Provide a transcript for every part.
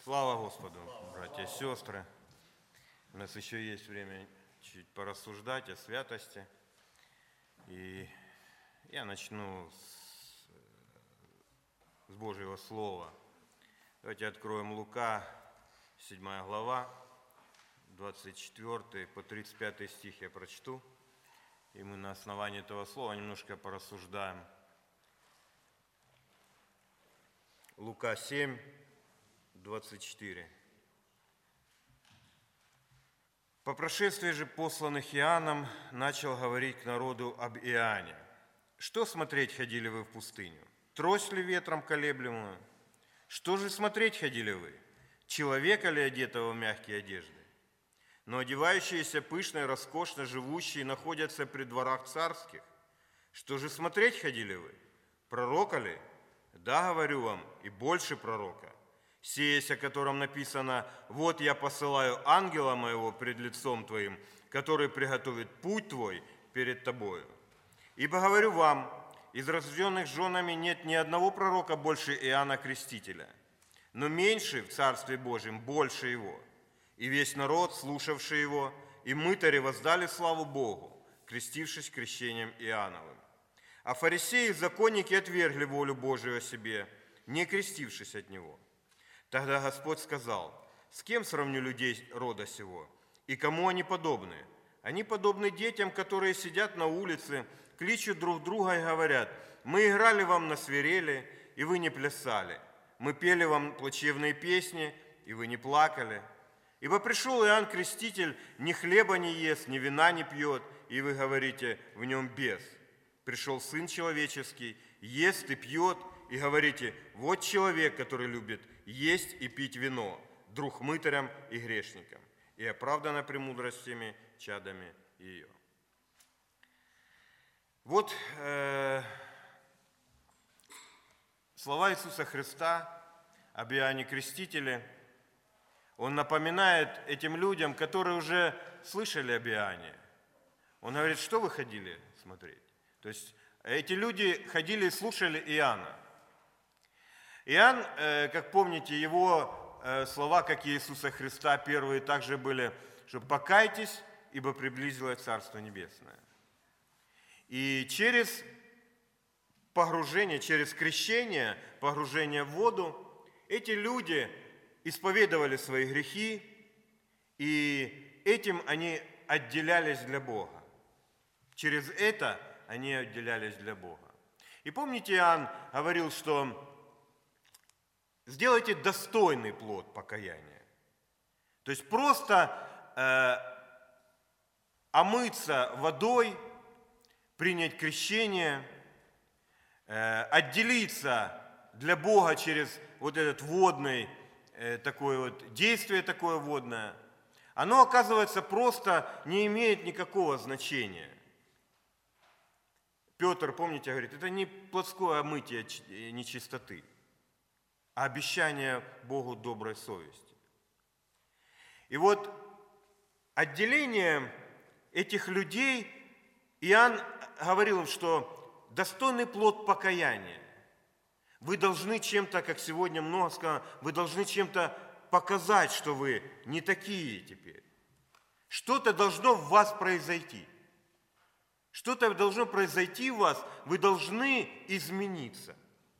Слава Господу, братья и сестры. У нас еще есть время чуть порассуждать о святости. И я начну с Божьего Слова. Давайте откроем Лука, 7 глава, 24 по 35 стих я прочту. И мы на основании этого слова немножко порассуждаем. Лука 7, 24. По прошествии же посланных Иоанном начал говорить к народу об Иоанне. Что смотреть ходили вы в пустыню? Трость ли ветром колеблемую? Что же смотреть ходили вы? Человека ли одетого в мягкие одежды? Но одевающиеся пышно и роскошно живущие находятся при дворах царских. Что же смотреть ходили вы? Пророка ли? Да, говорю вам, и больше пророка. Сеясь, о котором написано: «Вот я посылаю ангела моего пред лицом твоим, который приготовит путь твой перед тобою». Ибо говорю вам, из рожденных женами нет ни одного пророка больше Иоанна Крестителя, но меньше в Царстве Божьем больше его. И весь народ, слушавший его, и мытари воздали славу Богу, крестившись крещением Иоанновым. А фарисеи и законники отвергли волю Божию о себе, не крестившись от него. Тогда Господь сказал: «С кем сравню людей рода сего? И кому они подобны? Они подобны детям, которые сидят на улице, кличут друг друга и говорят: мы играли вам на свирели, и вы не плясали. Мы пели вам плачевные песни, и вы не плакали. Ибо пришел Иоанн Креститель, ни хлеба не ест, ни вина не пьет, и вы говорите: в нем бес. Пришел Сын Человеческий, ест и пьет, и говорите: вот человек, который любит есть и пить вино, друг мытарям и грешникам, и оправдана премудростями чадами ее». Вот слова Иисуса Христа об Иоанне Крестителе. Он напоминает этим людям, которые уже слышали об Иоанне. Он говорит: что вы ходили смотреть? То есть эти люди ходили и слушали Иоанна. Иоанн, как помните, его слова, как и Иисуса Христа, первые также были, что «покайтесь, ибо приблизилось Царство Небесное». И через погружение, через крещение, погружение в воду, эти люди исповедовали свои грехи, и этим они отделялись для Бога. Через это они отделялись для Бога. И помните, Иоанн говорил, что сделайте достойный плод покаяния. То есть просто омыться водой, принять крещение, отделиться для Бога через вот этот водный, такое вот действие такое водное, оно, оказывается, просто не имеет никакого значения. Петр, помните, говорит, это не плотское омытие нечистоты, а обещание Богу доброй совести. И вот отделение этих людей, Иоанн говорил им, что достойный плод покаяния. Вы должны чем-то, как сегодня много сказано, вы должны чем-то показать, что вы не такие теперь. Что-то должно в вас произойти. Что-то должно произойти в вас, вы должны измениться.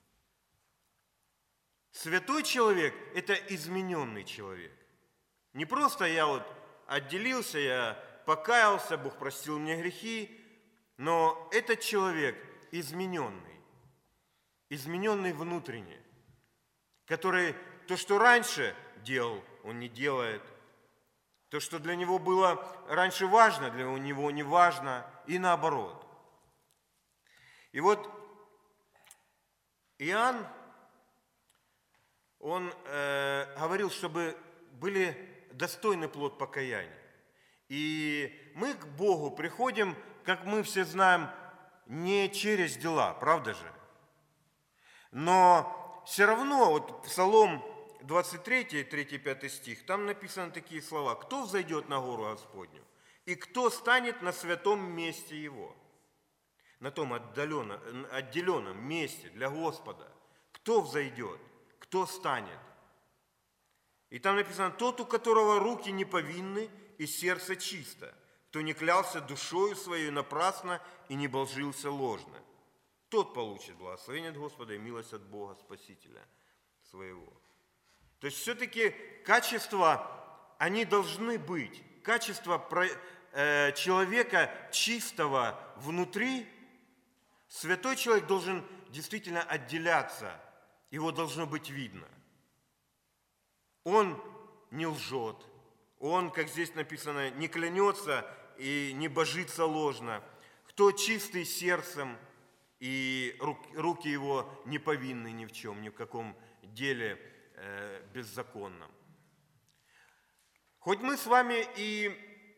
Святой человек – это измененный человек. Не просто я вот отделился, я покаялся, Бог простил мне грехи, но этот человек измененный, измененный внутренне, который то, что раньше делал, он не делает. То, что для него было раньше важно, для него не важно, и наоборот. И вот Иоанн, он говорил, чтобы были достойный плод покаяния. И мы к Богу приходим, как мы все знаем, не через дела, правда же? Но все равно, вот Псалом 23, 3-5 стих, там написаны такие слова: «Кто взойдет на гору Господню? И кто станет на святом месте Его?» На том отделенном месте для Господа. Кто взойдет? Кто станет? И там написано: тот, у которого руки не повинны и сердце чисто, кто не клялся душою своей напрасно и не божился ложно, тот получит благословение от Господа и милость от Бога Спасителя своего. То есть все-таки качества, они должны быть. Качество человека чистого внутри, святой человек должен действительно отделяться, его должно быть видно. Он не лжет, он, как здесь написано, не клянется и не божится ложно. Кто чистый сердцем, и руки его не повинны ни в чем, ни в каком деле беззаконном. Хоть мы с вами и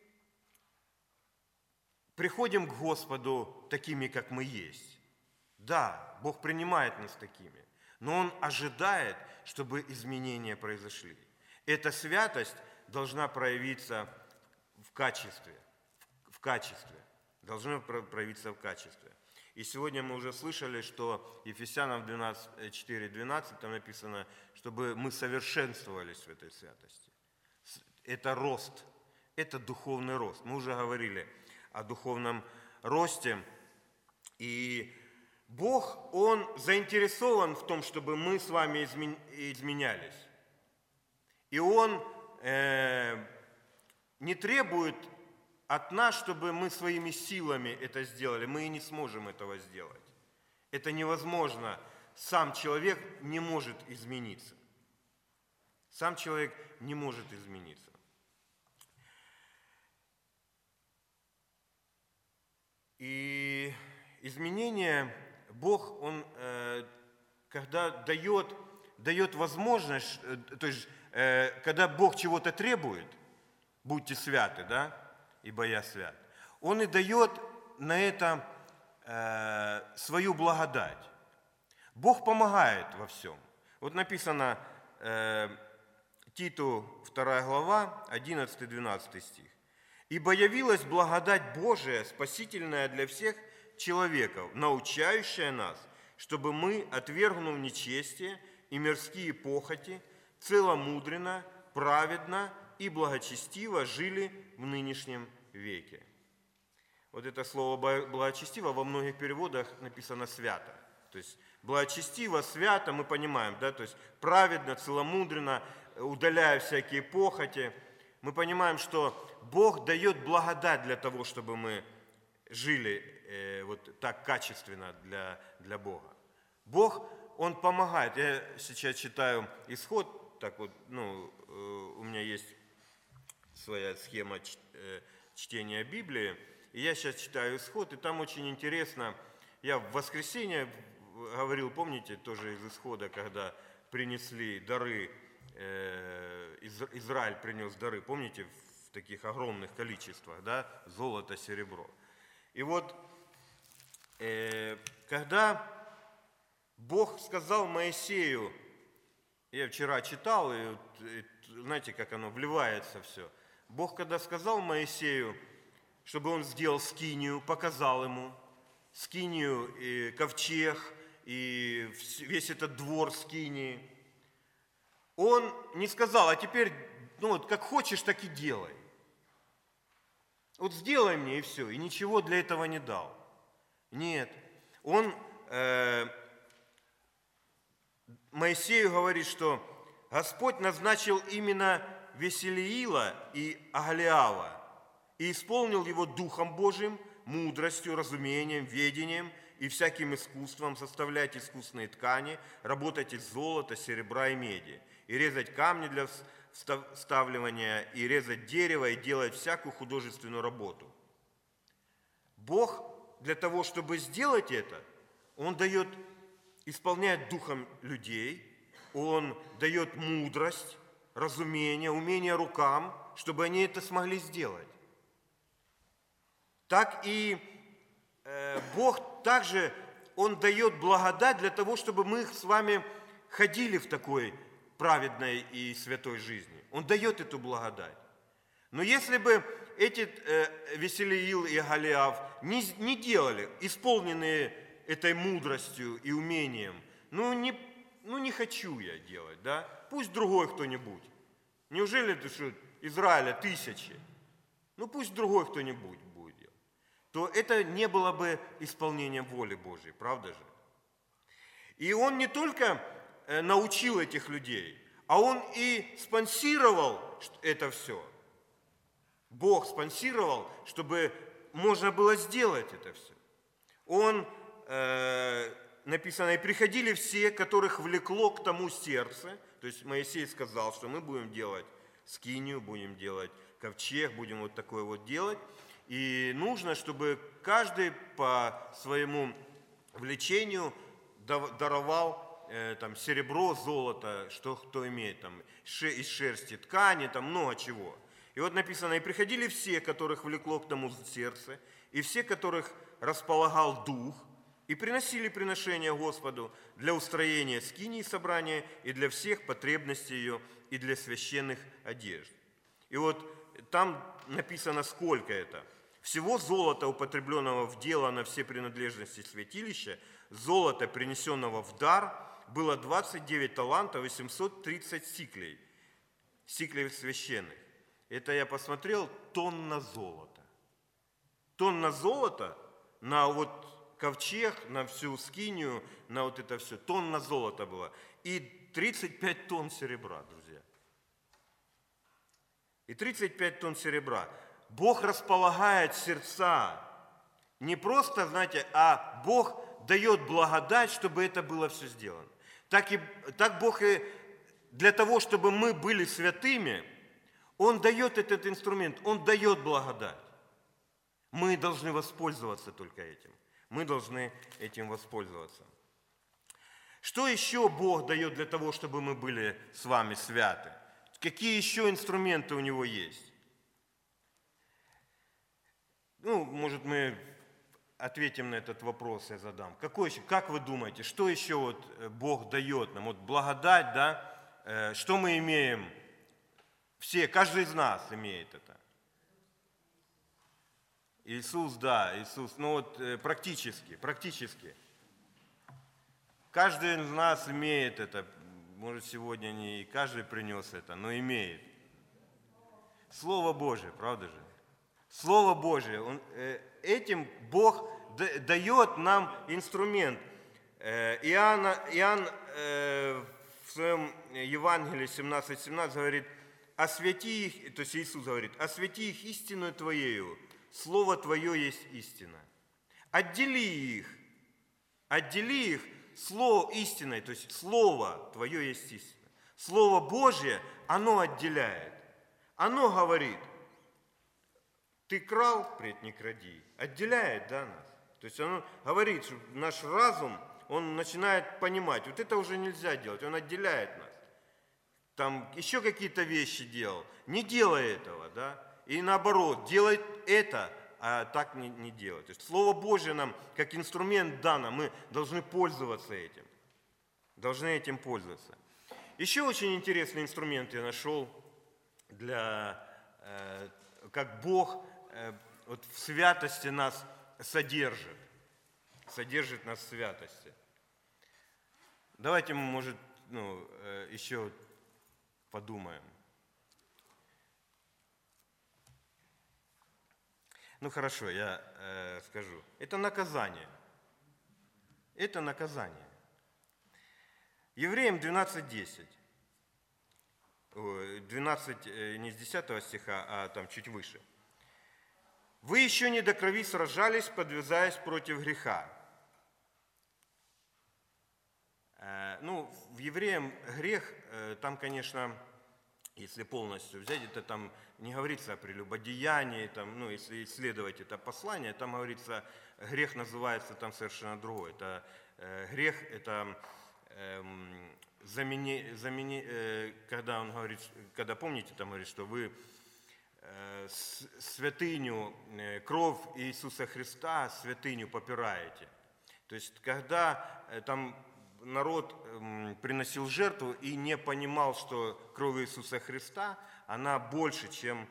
приходим к Господу такими, как мы есть. Да, Бог принимает нас такими, но Он ожидает, чтобы изменения произошли. Эта святость должна проявиться в качестве. Должна проявиться в качестве. И сегодня мы уже слышали, что Ефесянам 4:12 там написано, чтобы мы совершенствовались в этой святости. Это рост, это духовный рост. Мы уже говорили о духовном росте. И Бог, Он заинтересован в том, чтобы мы с вами изменялись. И Он не требует от нас, чтобы мы своими силами это сделали. Мы и не сможем этого сделать. Это невозможно. Сам человек не может измениться. Сам человек не может измениться. И изменение Бог, Он, когда дает возможность, то есть, когда Бог чего-то требует, будьте святы, да, ибо я свят, Он и дает на это свою благодать. Бог помогает во всем. Вот написано Титу 2 глава, 11-12 стих. «Ибо явилась благодать Божия, спасительная для всех человеков, научающая нас, чтобы мы, отвергнув нечестие и мирские похоти, целомудренно, праведно и благочестиво жили в нынешнем веке». Вот это слово «благочестиво» во многих переводах написано «свято». То есть благочестиво, свято, мы понимаем, да, то есть праведно, целомудренно, удаляя всякие похоти. Мы понимаем, что Бог дает благодать для того, чтобы мы жили вот так качественно для Бога. Бог, Он помогает. Я сейчас читаю Исход, так вот, у меня есть своя схема чтения Библии, и я сейчас читаю Исход, и там очень интересно, я в воскресенье говорил, помните, тоже из Исхода, когда принесли дары, Израиль принес дары, помните, в таких огромных количествах, да, золото, серебро. И вот, когда Бог сказал Моисею, я вчера читал, и знаете, как оно вливается все. Бог, когда сказал Моисею, чтобы он сделал скинию, показал ему скинию, и ковчег, и весь этот двор скинии, Он не сказал: а теперь, как хочешь, так и делай. Вот сделай мне, и все. И ничего для этого не дал. Нет. Он Моисею говорит, что Господь назначил именно Веселиила и Агалиава и исполнил его Духом Божиим, мудростью, разумением, ведением и всяким искусством составлять искусные ткани, работать из золота, серебра и меди, и резать камни для вставливания, и резать дерево, и делать всякую художественную работу. Бог для того, чтобы сделать это, Он исполняет духом людей, Он дает мудрость, разумение, умение рукам, чтобы они это смогли сделать. Так и Бог также, Он дает благодать для того, чтобы мы с вами ходили в такой праведной и святой жизни. Он дает эту благодать. Но если бы эти Веселиил и Агалиав не делали, исполненные этой мудростью и умением, не хочу я делать, да? Пусть другой кто-нибудь. Неужели это что, Израиля тысячи? Ну пусть другой кто-нибудь будет делать. То это не было бы исполнением воли Божьей, правда же? И он не только научил этих людей, а он и спонсировал это все. Бог спонсировал, чтобы можно было сделать это все. Он, написано, и приходили все, которых влекло к тому сердце. То есть Моисей сказал, что мы будем делать скинию, будем делать ковчег, будем вот такое вот делать. И нужно, чтобы каждый по своему влечению даровал там серебро, золото, что кто имеет, там, из шерсти ткани, там много чего. И вот написано, и приходили все, которых влекло к тому сердце, и все, которых располагал дух, и приносили приношения Господу для устроения скинии собрания и для всех потребностей ее, и для священных одежд. И вот там написано, сколько это. Всего золота, употребленного в дело на все принадлежности святилища, золота, принесенного в дар, было 29 талантов и 730 сиклей священных. Это я посмотрел, тонна золота. Тонна золота на вот ковчег, на всю скинию, на вот это все. Тонна золота было. И 35 тонн серебра, друзья. И 35 тонн серебра. Бог располагает сердца. Не просто, знаете, а Бог дает благодать, чтобы это было все сделано. Так Бог и для того, чтобы мы были святыми, Он дает этот инструмент, Он дает благодать. Мы должны воспользоваться только этим. Мы должны этим воспользоваться. Что еще Бог дает для того, чтобы мы были с вами святы? Какие еще инструменты у Него есть? Ну, может, мы ответим на этот вопрос, я задам. Как вы думаете, что еще вот Бог дает нам? Вот благодать, да? Что мы имеем? Все, каждый из нас имеет это. Иисус, да, Иисус. Ну вот практически. Каждый из нас имеет это. Может, сегодня не каждый принес это, но имеет. Слово Божие, правда же? Слово Божие. Этим Бог дает нам инструмент. Иоанн в своем Евангелии 17:17 говорит, освяти их, то есть Иисус говорит, освяти их истинную Твоею, Слово Твое есть истина. Отдели их Слово истиной, то есть Слово Твое есть истина. Слово Божье, оно отделяет. Оно говорит, ты крал, впредь не кради. Отделяет, да, нас. То есть оно говорит, что наш разум, он начинает понимать, вот это уже нельзя делать, он отделяет нас. Там еще какие-то вещи делал, не делай этого, да. И наоборот, делай это, а так не делать. То есть Слово Божье нам, как инструмент дано, мы должны пользоваться этим. Должны этим пользоваться. Еще очень интересный инструмент я нашел, как Бог вот в святости нас содержит. Содержит нас в святости. Давайте мы, может, еще подумаем. Ну хорошо, я скажу. Это наказание. Это наказание. Евреям 12:10. 12 не с 10 стиха, а там чуть выше. Вы еще не до крови сражались, подвязаясь против греха. Ну, в Евреям грех, там, конечно, если полностью взять, это там не говорится о прелюбодеянии, там, ну, если исследовать это послание, там говорится, грех называется там совершенно другой. Это грех, это когда он говорит, когда помните, там говорит, что вы святыню, кровь Иисуса Христа, святыню попираете. То есть, когда там народ приносил жертву и не понимал, что кровь Иисуса Христа, она больше, чем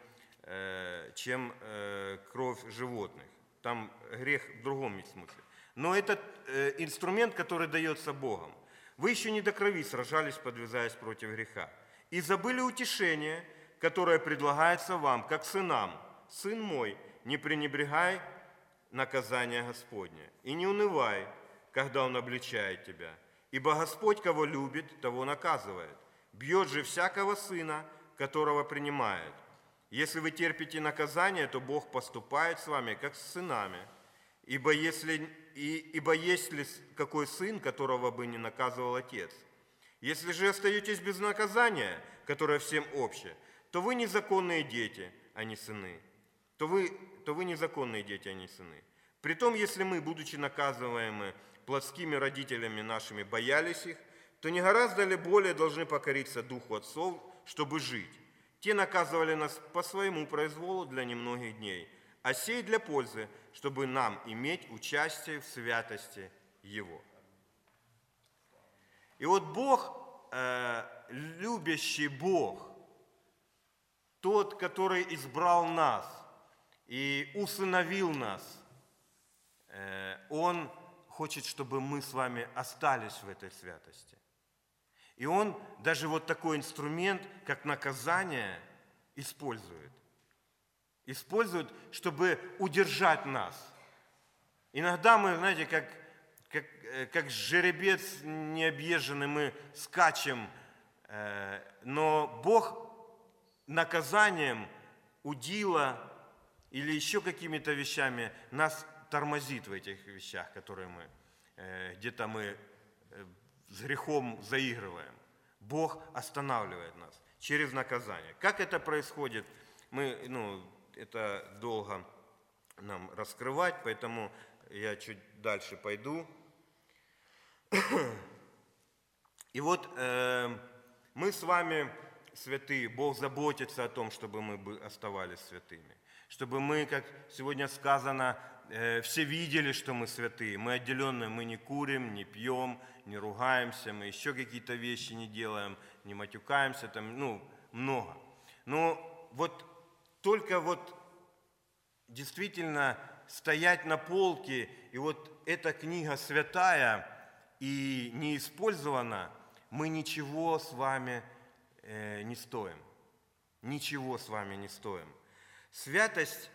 кровь животных. Там грех в другом смысле. Но это инструмент, который дается Богом. Вы еще не до крови сражались, подвязаясь против греха. и забыли утешение, которое предлагается вам, как сынам. Сын мой, не пренебрегай наказания Господня, и не унывай, когда Он обличает тебя. Ибо Господь, кого любит, того наказывает. Бьет же всякого сына, которого принимает. Если вы терпите наказание, то Бог поступает с вами, как с сынами. Ибо есть ли какой сын, которого бы не наказывал отец? Если же остаетесь без наказания, которое всем общее, то вы незаконные дети, а не сыны. То вы незаконные дети, а не сыны. Притом, если мы, будучи наказываемы плотскими родителями нашими, боялись их, то не гораздо ли более должны покориться духу отцов, чтобы жить? Те наказывали нас по своему произволу для немногих дней, а сей для пользы, чтобы нам иметь участие в святости Его. И вот Бог, любящий Бог, тот, который избрал нас и усыновил нас, Он хочет, чтобы мы с вами остались в этой святости. И Он даже вот такой инструмент, как наказание, использует. Использует, чтобы удержать нас. Иногда мы, знаете, как жеребец необъезженный, мы скачем, но Бог наказанием, удила или еще какими-то вещами нас тормозит в этих вещах, которые где-то мы с грехом заигрываем. Бог останавливает нас через наказание. Как это происходит, это долго нам раскрывать, поэтому я чуть дальше пойду. И вот мы с вами святые, Бог заботится о том, чтобы мы оставались святыми. Чтобы мы, как сегодня сказано, все видели, что мы святые. Мы отделенные, мы не курим, не пьем, не ругаемся, мы еще какие-то вещи не делаем, не матюкаемся, много. Но вот только действительно стоять на полке, и вот эта книга святая и не использована, мы ничего с вами не стоим. Ничего с вами не стоим. Святость,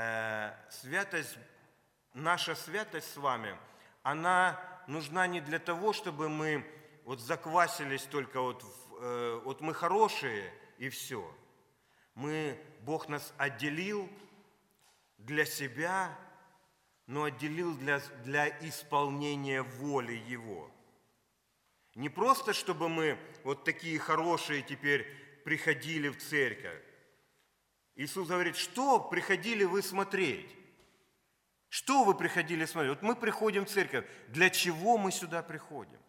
наша святость с вами, она нужна не для того, чтобы мы заквасились только мы хорошие и все. Бог нас отделил для себя, но отделил для исполнения воли Его. Не просто, чтобы мы такие хорошие теперь приходили в церковь. Иисус говорит, что приходили вы смотреть? Что вы приходили смотреть? Мы приходим в церковь. Для чего мы сюда приходим?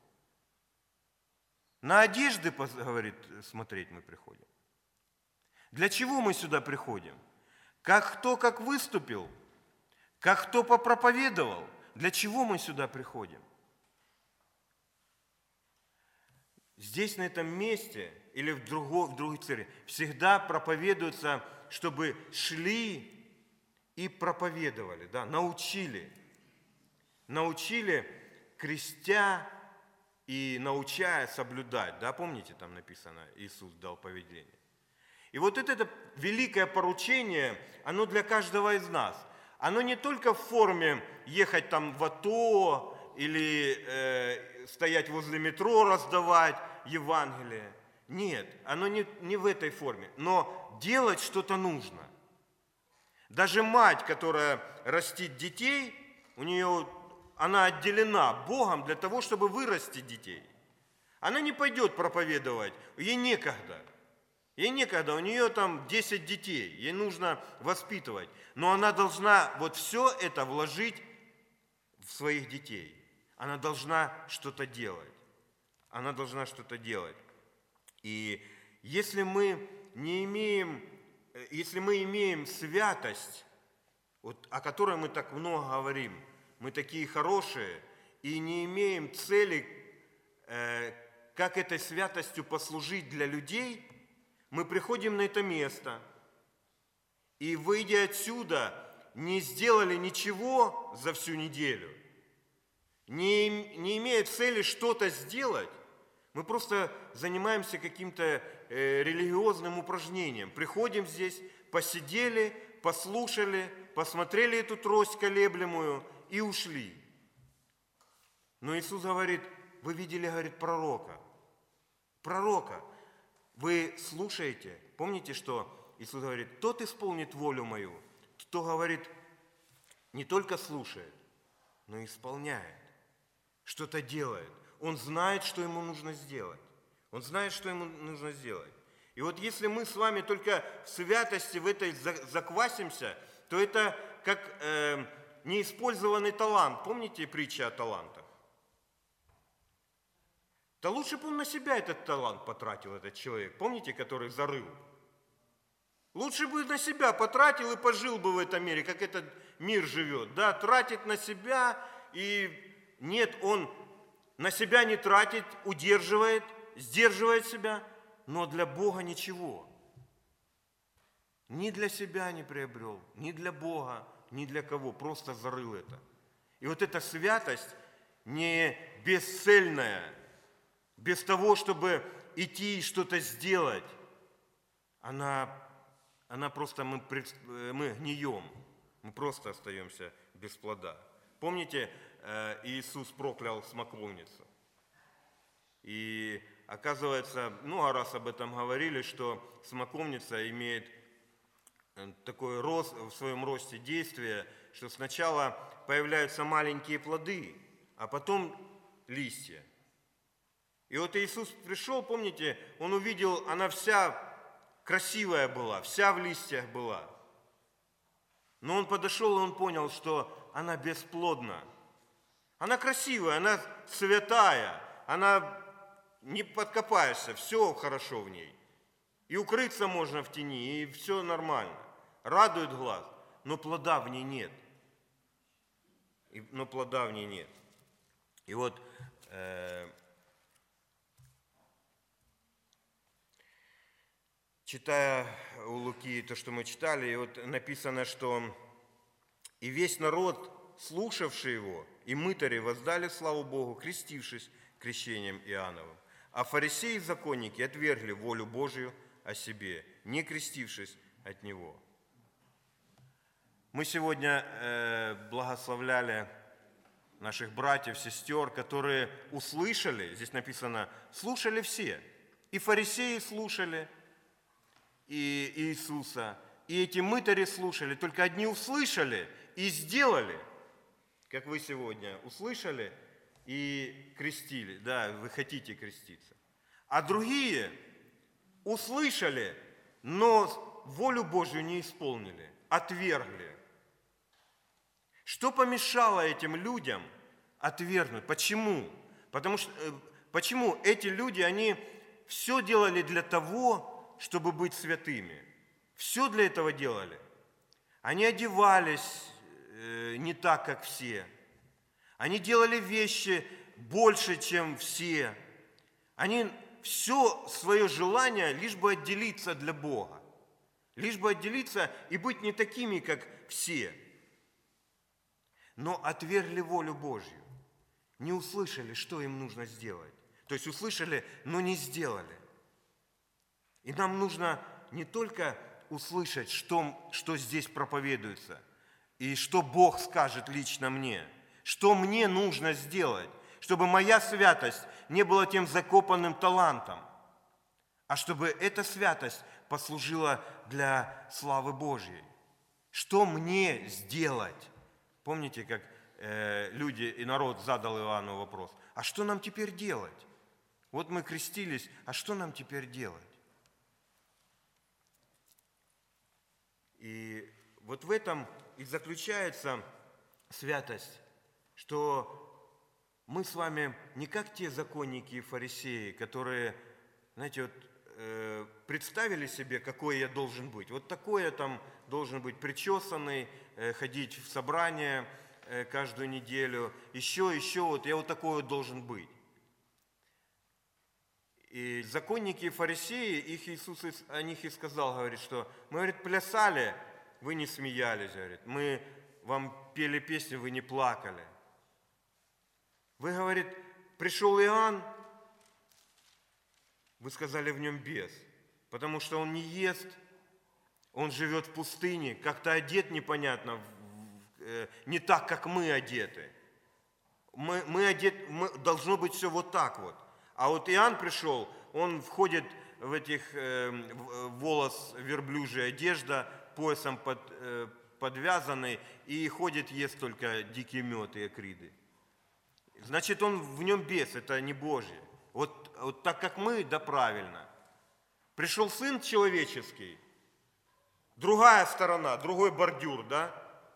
На одежды, говорит, смотреть мы приходим. Для чего мы сюда приходим? Кто как выступил, кто попроповедовал. Для чего мы сюда приходим? Здесь, на этом месте, или в другой церкви, всегда проповедуется, чтобы шли и проповедовали, научили. Научили, крестя и научая соблюдать. Помните, там написано, Иисус дал повеление. И вот это великое поручение, оно для каждого из нас. Оно не только в форме ехать там в АТО или стоять возле метро, раздавать Евангелие. Нет, оно не в этой форме. Но делать что-то нужно. Даже мать, которая растит детей, она отделена Богом для того, чтобы вырастить детей. Она не пойдет проповедовать, ей некогда. Ей некогда, у нее там 10 детей, ей нужно воспитывать. Но она должна все это вложить в своих детей. Она должна что-то делать. Она должна что-то делать. И если мы имеем святость, о которой мы так много говорим, мы такие хорошие, и не имеем цели, как этой святостью послужить для людей, мы приходим на это место, и, выйдя отсюда, не сделали ничего за всю неделю, не имея цели что-то сделать, Мы просто занимаемся каким-то религиозным упражнением. Приходим здесь, посидели, послушали, посмотрели эту трость колеблемую и ушли. Но Иисус говорит, вы видели, говорит, пророка. Пророка. Вы слушаете. Помните, что Иисус говорит, тот исполнит волю мою, кто говорит, не только слушает, но и исполняет, что-то делает. Он знает, что ему нужно сделать. Он знает, что ему нужно сделать. И вот если мы с вами только в святости в этой заквасимся, то это как неиспользованный талант. Помните притча о талантах? Да лучше бы он на себя этот талант потратил, этот человек. Помните, который зарыл? Лучше бы на себя потратил и пожил бы в этом мире, как этот мир живет. Да, тратит на себя, и нет, он на себя не тратит, удерживает, сдерживает себя, но для Бога ничего. Ни для себя не приобрел, ни для Бога, ни для кого, просто зарыл это. И вот эта святость не бесцельная, без того, чтобы идти и что-то сделать, она просто, мы гнием, мы просто остаемся без плода. Помните, Иисус проклял смоковницу? И оказывается, много раз об этом говорили, что смоковница имеет такой рост, в своем росте действия, что сначала появляются маленькие плоды, а потом листья. И вот Иисус пришел, помните, Он увидел, она вся красивая была, вся в листьях была. Но Он подошел, и Он понял, что она бесплодна. Она красивая, она святая, она не подкопаешься, все хорошо в ней. И укрыться можно в тени, и все нормально. Радует глаз, но плода в ней нет. И вот читая у Луки то, что мы читали, и вот написано, что «И весь народ, слушавший его, и мытари воздали славу Богу, крестившись крещением Иоанновым. А фарисеи и законники отвергли волю Божию о себе, не крестившись от него». Мы сегодня благословляли наших братьев, сестер, которые услышали, здесь написано, слушали все. И фарисеи слушали, и Иисуса, и эти мытари слушали, только одни услышали и сделали, как вы сегодня услышали и крестили, да, вы хотите креститься. А другие услышали, но волю Божью не исполнили, отвергли. Что помешало этим людям отвергнуть? Почему? Почему эти люди, они все делали для того, чтобы быть святыми? Все для этого делали. Они одевались не так, как все. Они делали вещи больше, чем все. Они все свое желание, лишь бы отделиться для Бога. Лишь бы отделиться и быть не такими, как все. Но отвергли волю Божью. Не услышали, что им нужно сделать. То есть услышали, но не сделали. И нам нужно не только услышать, что здесь проповедуется, и что Бог скажет лично мне, что мне нужно сделать, чтобы моя святость не была тем закопанным талантом, а чтобы эта святость послужила для славы Божьей. Что мне сделать? Помните, как люди и народ задал Иоанну вопрос, а что нам теперь делать? Вот мы крестились, а что нам теперь делать? И вот в этом и заключается святость, что мы с вами не как те законники и фарисеи, которые, знаете, вот, представили себе, какой я должен быть. Вот такой я там должен быть причесанный, ходить в собрание каждую неделю, еще, вот я вот такой вот должен быть. И законники и фарисеи, их Иисус о них и сказал, говорит, что мы, говорит, плясали, вы не смеялись, говорит, мы вам пели песни, вы не плакали. Вы, говорит, пришел Иоанн, Вы сказали, в нем бес, потому что он не ест, он живет в пустыне, как-то одет непонятно, не так, как мы одеты. Должно быть все вот так вот. А вот Иоанн пришел, он входит в этих волос верблюжья одежда, поясом подвязанный, и ходит, ест только дикий мед и акриды. Значит, он в нем бес, это не Божье. Вот так как мы, да правильно. Пришел Сын человеческий, другая сторона, другой бордюр, да?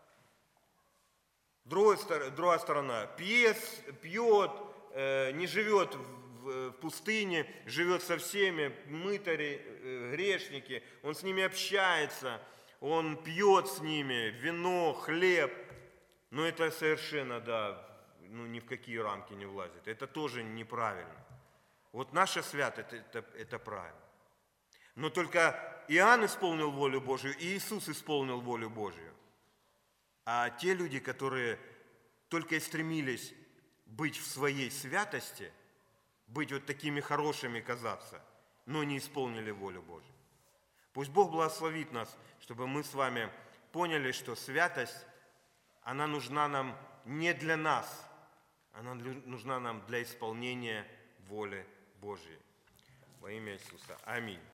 Другая сторона. Пьет, не живет в пустыне, живет со всеми, мытари, грешники. Он с ними общается, он пьет с ними вино, хлеб. Но это совершенно, да, ни в какие рамки не влазит. Это тоже неправильно. Вот наша святость это правильно. Но только Иоанн исполнил волю Божию, и Иисус исполнил волю Божию. А те люди, которые только и стремились быть в своей святости, быть вот такими хорошими казаться, но не исполнили волю Божию. Пусть Бог благословит нас, чтобы мы с вами поняли, что святость, она нужна нам не для нас, она нужна нам для исполнения воли Божьей. Во имя Иисуса. Аминь.